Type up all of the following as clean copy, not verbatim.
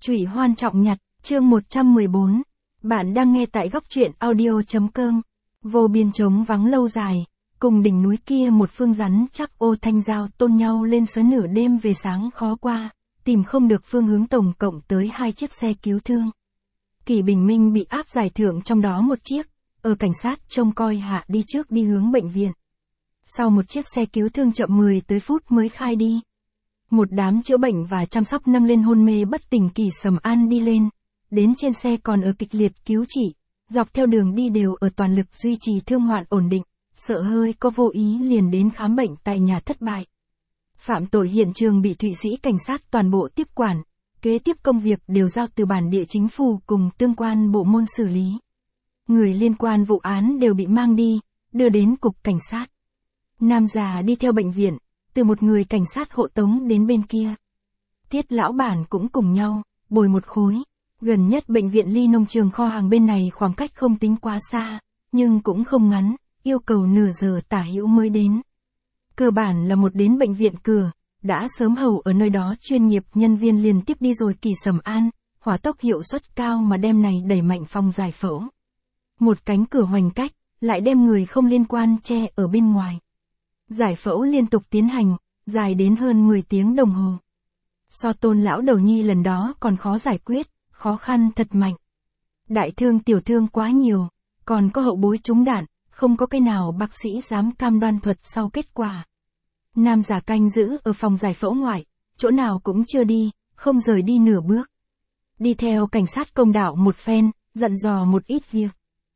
Trụy Hoan Trọng Nhặt, chương 114. Bạn đang nghe tại góc truyện audio.com. Vô biên trống vắng lâu dài, cùng đỉnh núi kia một phương rắn chắc ô thanh giao tôn nhau lên sớ nửa đêm về sáng khó qua, tìm không được phương hướng, tổng cộng tới 2 chiếc xe cứu thương. Kỷ Bình Minh bị áp giải thượng trong đó một chiếc, ở cảnh sát trông coi hạ đi trước đi hướng bệnh viện. Sau một chiếc xe cứu thương chậm 10 tới phút mới khai đi. Một đám chữa bệnh và chăm sóc nâng lên hôn mê bất tỉnh Kỷ Sầm An đi lên, đến trên xe còn ở kịch liệt cứu trị, dọc theo đường đi đều ở toàn lực duy trì thương hoạn ổn định, sợ hơi có vô ý liền đến khám bệnh tại nhà thất bại. Phạm tội hiện trường bị Thụy Sĩ cảnh sát toàn bộ tiếp quản, kế tiếp công việc đều giao từ bản địa chính phủ cùng tương quan bộ môn xử lý. Người liên quan vụ án đều bị mang đi, đưa đến cục cảnh sát. Nam già đi theo bệnh viện, từ một người cảnh sát hộ tống đến bên kia. Tiết lão bản cũng cùng nhau, bồi một khối. Gần nhất bệnh viện ly nông trường kho hàng bên này khoảng cách không tính quá xa, nhưng cũng không ngắn, yêu cầu nửa giờ tả hữu mới đến. Cơ bản là một đến bệnh viện cửa, đã sớm hầu ở nơi đó chuyên nghiệp nhân viên liền tiếp đi rồi Kỷ Sầm An, hỏa tốc hiệu suất cao mà đem này đẩy mạnh phòng giải phẫu. Một cánh cửa hoành cách, lại đem người không liên quan che ở bên ngoài. Giải phẫu liên tục tiến hành, dài đến hơn 10 tiếng đồng hồ. So Tôn lão đầu nhi lần đó còn khó giải quyết, khó khăn thật mạnh. Đại thương tiểu thương quá nhiều, còn có hậu bối trúng đạn, không có cái nào bác sĩ dám cam đoan thuật sau kết quả. Nam giả canh giữ ở phòng giải phẫu ngoại, chỗ nào cũng chưa đi, không rời đi nửa bước. Đi theo cảnh sát công đạo một phen, dặn dò một ít việc.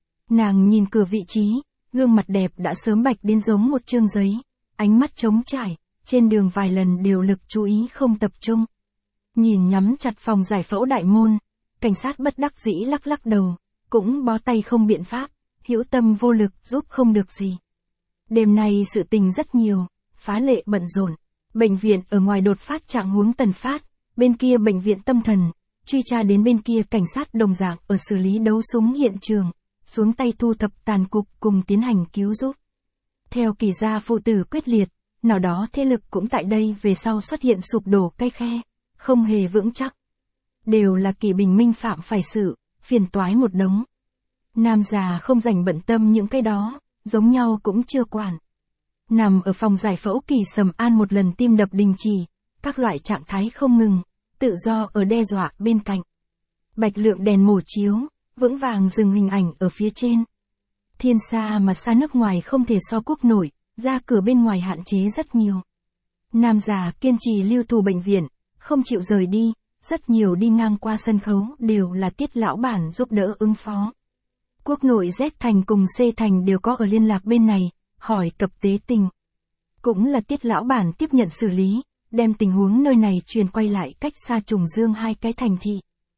Nàng nhìn cửa vị trí, gương mặt đẹp đã sớm bạch đến giống một chương giấy, ánh mắt trống trải, trên đường vài lần đều lực chú ý không tập trung. Nhìn nhắm chặt phòng giải phẫu đại môn, cảnh sát bất đắc dĩ lắc lắc đầu, cũng bó tay không biện pháp, hữu tâm vô lực giúp không được gì. Đêm nay sự tình rất nhiều, phá lệ bận rộn. Bệnh viện ở ngoài đột phát trạng huống tần phát, bên kia bệnh viện tâm thần, truy tra đến bên kia cảnh sát đồng dạng ở xử lý đấu súng hiện trường, xuống tay thu thập tàn cục cùng tiến hành cứu giúp. Theo Kỷ gia phụ tử quyết liệt, nào đó thế lực cũng tại đây về sau xuất hiện sụp đổ cái khe, không hề vững chắc. Đều là Kỷ Bình Minh phạm phải sự, phiền toái một đống. Nam già không rảnh bận tâm những cái đó, giống nhau cũng chưa quản. Nằm ở phòng giải phẫu Kỷ Sầm An một lần tim đập đình chỉ, các loại trạng thái không ngừng, tự do ở đe dọa bên cạnh. Bạch lượng đèn mổ chiếu, vững vàng dừng hình ảnh ở phía trên. Thiên xa mà xa nước ngoài không thể so quốc nổi, ra cửa bên ngoài hạn chế rất nhiều. Nam già kiên trì lưu thủ bệnh viện, không chịu rời đi, rất nhiều đi ngang qua sân khấu đều là Tiết lão bản giúp đỡ ứng phó. Quốc nội Z thành cùng C thành đều có ở liên lạc bên này, hỏi cập tế tình. Cũng là Tiết lão bản tiếp nhận xử lý, đem tình huống nơi này truyền quay lại cách xa Trùng Dương 2 cái thành thị.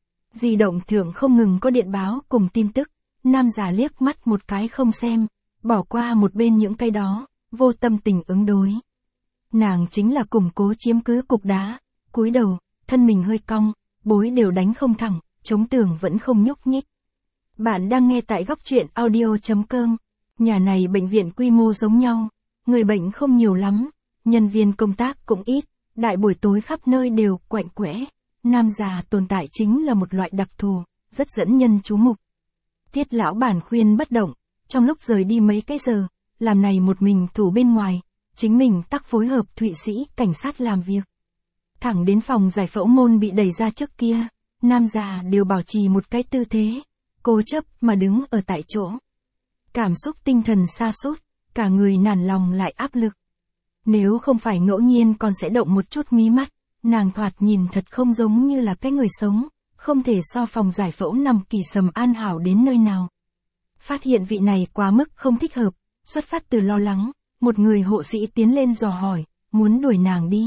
Di động thượng không ngừng có điện báo cùng tin tức, nam già liếc mắt một cái không xem, bỏ qua một bên những cái đó, vô tâm tình ứng đối. Nàng chính là củng cố chiếm cứ cục đá, cúi đầu, thân mình hơi cong, bối đều đánh không thẳng, chống tường vẫn không nhúc nhích. Bạn đang nghe tại góc truyện audio.com. Nhà này bệnh viện quy mô giống nhau, người bệnh không nhiều lắm, nhân viên công tác cũng ít, đại buổi tối khắp nơi đều quạnh quẽ. Nam già tồn tại chính là một loại đặc thù, rất dẫn nhân chú mục. Tiết lão bản khuyên bất động, trong lúc rời đi mấy cái giờ, làm này một mình thủ bên ngoài, chính mình tắc phối hợp Thụy Sĩ cảnh sát làm việc. Thẳng đến phòng giải phẫu môn bị đẩy ra trước kia, nam già đều bảo trì một cái tư thế, cố chấp mà đứng ở tại chỗ. Cảm xúc tinh thần sa sút, cả người nản lòng lại áp lực. Nếu không phải ngẫu nhiên còn sẽ động một chút mí mắt, nàng thoạt nhìn thật không giống như là cái người sống, không thể so phòng giải phẫu nằm Kỷ Sầm An hảo đến nơi nào. Phát hiện vị này quá mức không thích hợp, xuất phát từ lo lắng, một người hộ sĩ tiến lên dò hỏi, muốn đuổi nàng đi.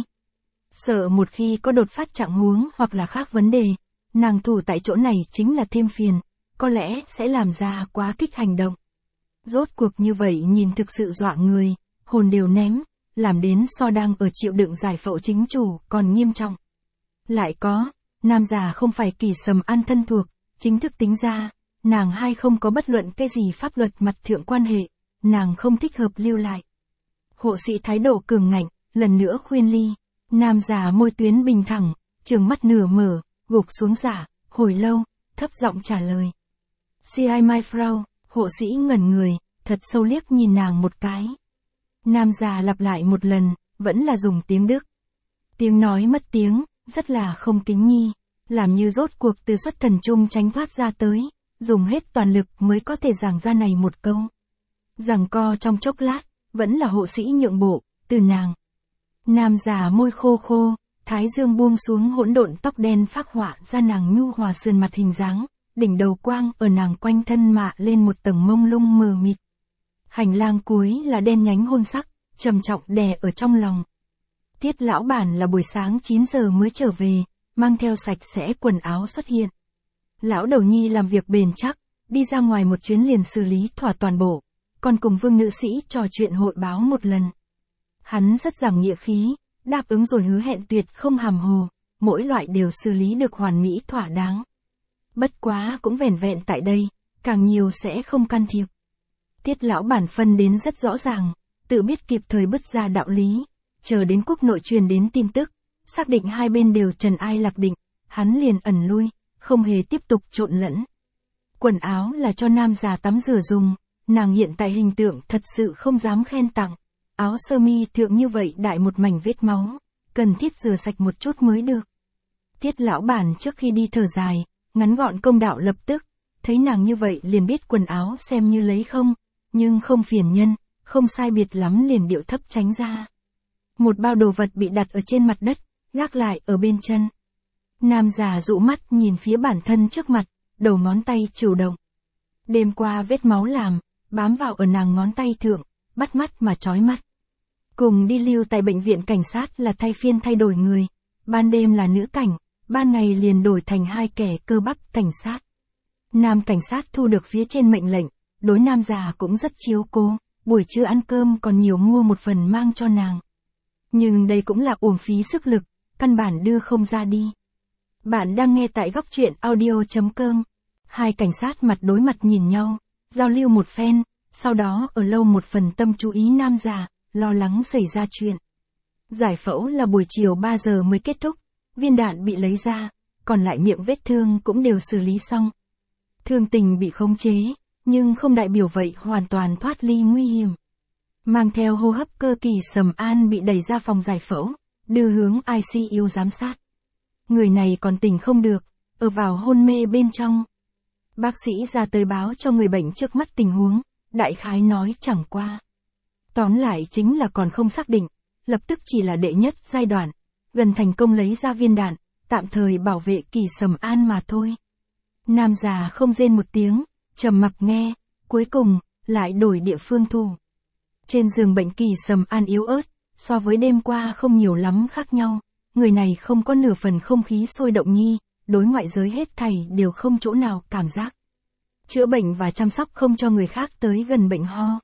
Sợ một khi có đột phát trạng huống hoặc là khác vấn đề, nàng thủ tại chỗ này chính là thêm phiền, có lẽ sẽ làm ra quá kích hành động. Rốt cuộc như vậy nhìn thực sự dọa người, hồn đều ném, làm đến so đang ở chịu đựng giải phẫu chính chủ còn nghiêm trọng. Lại có, nam già không phải Kỷ Sầm An thân thuộc, chính thức tính ra, nàng hai không có bất luận cái gì pháp luật mặt thượng quan hệ, nàng không thích hợp lưu lại. Hộ sĩ thái độ cường ngạnh, lần nữa khuyên ly, nam già môi tuyến bình thẳng, trừng mắt nửa mở, gục xuống giả, hồi lâu, thấp giọng trả lời. Sie my Frau, hộ sĩ ngẩn người, thật sâu liếc nhìn nàng một cái. Nam già lặp lại một lần, vẫn là dùng tiếng Đức. Tiếng nói mất tiếng, rất là không kính nhi, làm như rốt cuộc từ xuất thần trung tránh thoát ra tới, dùng hết toàn lực mới có thể giảng ra này một câu. Giằng co trong chốc lát, vẫn là hộ sĩ nhượng bộ, từ nàng. Nam già môi khô khô, thái dương buông xuống hỗn độn tóc đen phác họa ra nàng nhu hòa sườn mặt hình dáng, đỉnh đầu quang ở nàng quanh thân mạ lên một tầng mông lung mờ mịt. Hành lang cuối là đen nhánh hôn sắc, trầm trọng đè ở trong lòng. Tiết lão bản là buổi sáng 9 giờ mới trở về, mang theo sạch sẽ quần áo xuất hiện. Lão đầu nhi làm việc bền chắc, đi ra ngoài một chuyến liền xử lý thỏa toàn bộ, còn cùng Vương nữ sĩ trò chuyện hội báo một lần. Hắn rất giảng nghĩa khí, đáp ứng rồi hứa hẹn tuyệt không hàm hồ, mỗi loại đều xử lý được hoàn mỹ thỏa đáng. Bất quá cũng vẻn vẹn tại đây, càng nhiều sẽ không can thiệp. Tiết lão bản phân đến rất rõ ràng, tự biết kịp thời bứt ra đạo lý, chờ đến quốc nội truyền đến tin tức, xác định hai bên đều trần ai lạc định, hắn liền ẩn lui, không hề tiếp tục trộn lẫn. Quần áo là cho nam già tắm rửa dùng, nàng hiện tại hình tượng thật sự không dám khen tặng. Áo sơ mi thượng như vậy đại một mảnh vết máu, cần thiết rửa sạch một chút mới được. Tiết lão bản trước khi đi thở dài, ngắn gọn công đạo lập tức, thấy nàng như vậy liền biết quần áo xem như lấy không, nhưng không phiền nhân, không sai biệt lắm liền điệu thấp tránh ra. Một bao đồ vật bị đặt ở trên mặt đất, gác lại ở bên chân. Nam già dụ mắt nhìn phía bản thân trước mặt, đầu ngón tay chủ động. Đêm qua vết máu làm, bám vào ở nàng ngón tay thượng, bắt mắt mà chói mắt. Cùng đi lưu tại bệnh viện cảnh sát là thay phiên thay đổi người, ban đêm là nữ cảnh, ban ngày liền đổi thành hai kẻ cơ bắp cảnh sát. Nam cảnh sát thu được phía trên mệnh lệnh, đối nam già cũng rất chiếu cố, buổi trưa ăn cơm còn nhiều mua một phần mang cho nàng. Nhưng đây cũng là uổng phí sức lực, căn bản đưa không ra đi. Bạn đang nghe tại góc truyện audio.com. Hai cảnh sát mặt đối mặt nhìn nhau, giao lưu một phen, sau đó ở lâu một phần tâm chú ý nam già, lo lắng xảy ra chuyện. Giải phẫu là buổi chiều 3 giờ mới kết thúc, viên đạn bị lấy ra, còn lại miệng vết thương cũng đều xử lý xong. Thương tình bị khống chế, nhưng không đại biểu vậy hoàn toàn thoát ly nguy hiểm. Mang theo hô hấp cơ kỳ Sầm An bị đẩy ra phòng giải phẫu, đưa hướng ICU giám sát. Người này còn tỉnh không được, ở vào hôn mê bên trong. Bác sĩ ra tới báo cho người bệnh trước mắt tình huống, đại khái nói chẳng qua. Tóm lại chính là còn không xác định, lập tức chỉ là đệ nhất giai đoạn, gần thành công lấy ra viên đạn, tạm thời bảo vệ kỳ Sầm An mà thôi. Nam già không rên một tiếng, trầm mặc nghe, cuối cùng, lại đổi địa phương thu. Trên giường bệnh kỳ Sầm An yếu ớt, so với đêm qua không nhiều lắm khác nhau, người này không có nửa phần không khí sôi động nhi, đối ngoại giới hết thảy đều không chỗ nào cảm giác. Chữa bệnh và chăm sóc không cho người khác tới gần bệnh ho.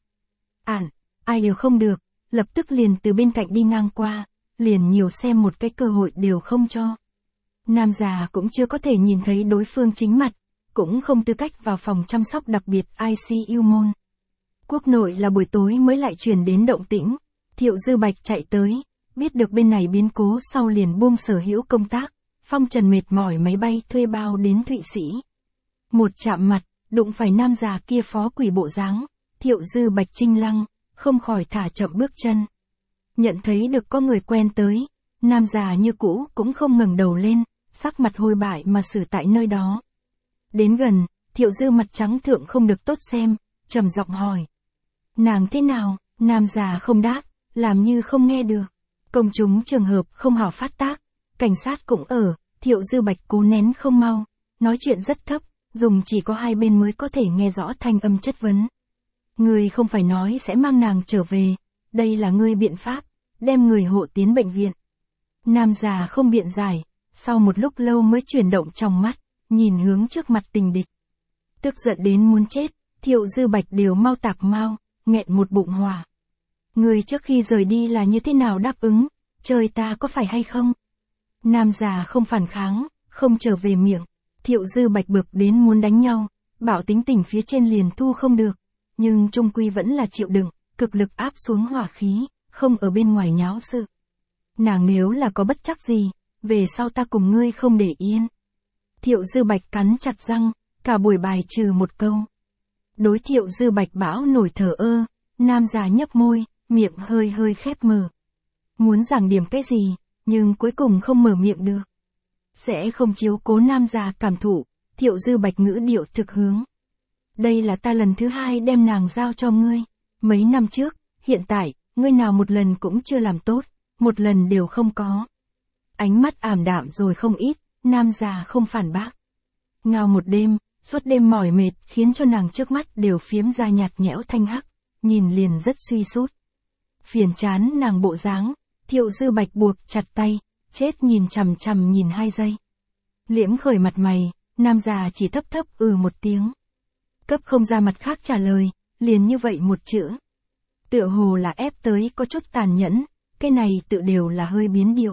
Ai đều không được, lập tức liền từ bên cạnh đi ngang qua, liền nhiều xem một cái cơ hội đều không cho. Nam già cũng chưa có thể nhìn thấy đối phương chính mặt, cũng không tư cách vào phòng chăm sóc đặc biệt ICU môn. Quốc nội là buổi tối mới lại truyền đến động tĩnh, Thiệu Dư Bạch chạy tới, biết được bên này biến cố sau liền buông sở hữu công tác, phong trần mệt mỏi máy bay thuê bao đến Thụy Sĩ. Một chạm mặt, đụng phải nam già kia phó quỷ bộ dáng, Thiệu Dư Bạch chinh lăng, không khỏi thả chậm bước chân. Nhận thấy được có người quen tới, nam già như cũ cũng không ngẩng đầu lên, sắc mặt hôi bại mà xử tại nơi đó. Đến gần, Thiệu Dư mặt trắng thượng không được tốt xem, trầm giọng hỏi. Nàng thế nào? Nam già không đáp, làm như không nghe được. Công chúng trường hợp không hảo phát tác, cảnh sát cũng ở, Thiệu Dư Bạch cố nén không mau, nói chuyện rất thấp, dùng chỉ có hai bên mới có thể nghe rõ thanh âm chất vấn. Ngươi không phải nói sẽ mang nàng trở về, đây là ngươi biện pháp, đem người hộ tiến bệnh viện. Nam già không biện giải, sau một lúc lâu mới chuyển động trong mắt, nhìn hướng trước mặt tình địch. Tức giận đến muốn chết, Thiệu Dư Bạch đều mau tạc mau, nghẹn một bụng hỏa. Người trước khi rời đi là như thế nào đáp ứng, trời ta có phải hay không? Nam già không phản kháng, không trở về miệng, Thiệu Dư Bạch bực đến muốn đánh nhau, bảo tính tình phía trên liền thu không được, nhưng trung quy vẫn là chịu đựng, cực lực áp xuống hỏa khí, không ở bên ngoài nháo sự. Nàng nếu là có bất chắc gì, về sau ta cùng ngươi không để yên. Thiệu Dư Bạch cắn chặt răng, cả buổi bài trừ một câu. Đối Thiệu Dư Bạch bão nổi thờ ơ, nam già nhấp môi, miệng hơi hơi khép mở. Muốn giảng điểm cái gì, nhưng cuối cùng không mở miệng được. Sẽ không chiếu cố nam già cảm thụ, Thiệu Dư Bạch ngữ điệu thực hướng. Đây là ta lần thứ 2 đem nàng giao cho ngươi. Mấy năm trước, hiện tại, ngươi nào một lần cũng chưa làm tốt, một lần đều không có. Ánh mắt ảm đạm rồi không ít, nam già không phản bác. Ngao một đêm, suốt đêm mỏi mệt khiến cho nàng trước mắt đều phiếm ra nhạt nhẽo thanh hắc, nhìn liền rất suy sút. Phiền chán nàng bộ dáng, Thiệu Dư Bạch buộc chặt tay, chết nhìn chằm chằm nhìn 2 giây. Liễm khởi mặt mày, nam già chỉ thấp thấp một tiếng. Cấp không ra mặt khác trả lời, liền như vậy một chữ. Tựa hồ là ép tới có chút tàn nhẫn, cái này tự đều là hơi biến điệu.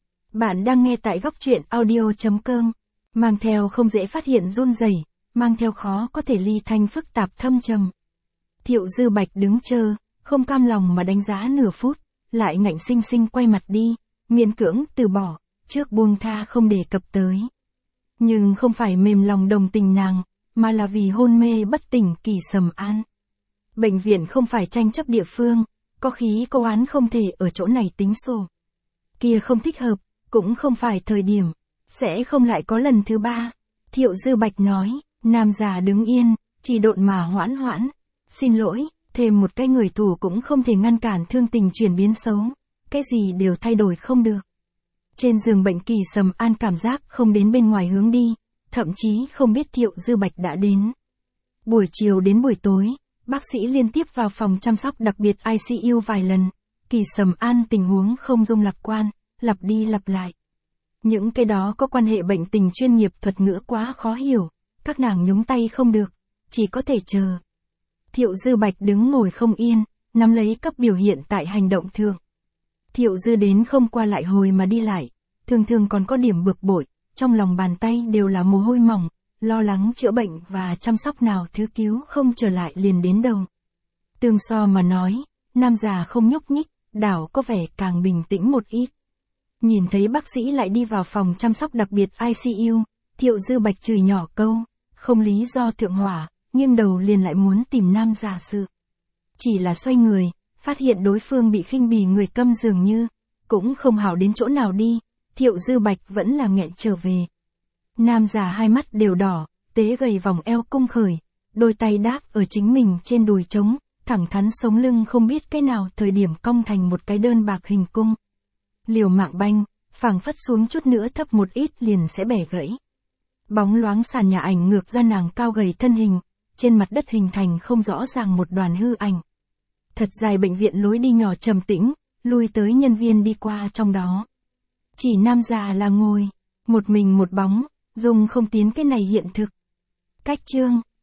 Bạn đang nghe tại góc truyện audio.com, mang theo không dễ phát hiện run rẩy, mang theo khó có thể ly thanh phức tạp thâm trầm. Thiệu Dư Bạch đứng chờ, không cam lòng mà đánh giá nửa phút, lại ngạnh sinh sinh quay mặt đi, miễn cưỡng từ bỏ, trước buông tha không đề cập tới. Nhưng không phải mềm lòng đồng tình nàng, mà là vì hôn mê bất tỉnh Kỳ Sầm An. Bệnh viện không phải tranh chấp địa phương, có khí có oán không thể ở chỗ này tính sổ. Kia không thích hợp, cũng không phải thời điểm, sẽ không lại có lần thứ 3. Thiệu Dư Bạch nói, nam già đứng yên, chỉ độn mà hoãn hoãn. Xin lỗi, thêm một cái người thủ cũng không thể ngăn cản thương tình chuyển biến xấu, cái gì đều thay đổi không được. Trên giường bệnh Kỳ Sầm An cảm giác không đến bên ngoài hướng đi, thậm chí không biết Thiệu Dư Bạch đã đến. Buổi chiều đến buổi tối, bác sĩ liên tiếp vào phòng chăm sóc đặc biệt ICU vài lần, Kỳ Sầm An tình huống không dung lạc quan, lặp đi lặp lại. Những cái đó có quan hệ bệnh tình chuyên nghiệp thuật ngữ quá khó hiểu, các nàng nhúng tay không được, chỉ có thể chờ. Thiệu Dư Bạch đứng ngồi không yên, nắm lấy cấp biểu hiện tại hành động thường. Thiệu Dư đến không qua lại hồi mà đi lại, thường thường còn có điểm bực bội, trong lòng bàn tay đều là mồ hôi mỏng, lo lắng chữa bệnh và chăm sóc nào thứ cứu không trở lại liền đến đầu. Tương so mà nói, nam già không nhúc nhích, đảo có vẻ càng bình tĩnh một ít. Nhìn thấy bác sĩ lại đi vào phòng chăm sóc đặc biệt ICU, Thiệu Dư Bạch chửi nhỏ câu, không lý do thượng hỏa, nghiêng đầu liền lại muốn tìm nam già sự. Chỉ là xoay người, phát hiện đối phương bị khinh bỉ người câm dường như, cũng không hảo đến chỗ nào đi, Thiệu Dư Bạch vẫn là nghẹn trở về. Nam già hai mắt đều đỏ, tế gầy vòng eo cung khởi, đôi tay đáp ở chính mình trên đùi trống, thẳng thắn sống lưng không biết cái nào thời điểm cong thành một cái đơn bạc hình cung. Liều mạng banh, phảng phất xuống chút nữa thấp một ít liền sẽ bẻ gãy. Bóng loáng sàn nhà ảnh ngược ra nàng cao gầy thân hình, trên mặt đất hình thành không rõ ràng một đoàn hư ảnh. Thật dài bệnh viện lối đi nhỏ trầm tĩnh, lui tới nhân viên đi qua trong đó. Chỉ nam già là ngồi, một mình một bóng, dùng không tiến cái này hiện thực. Cách chương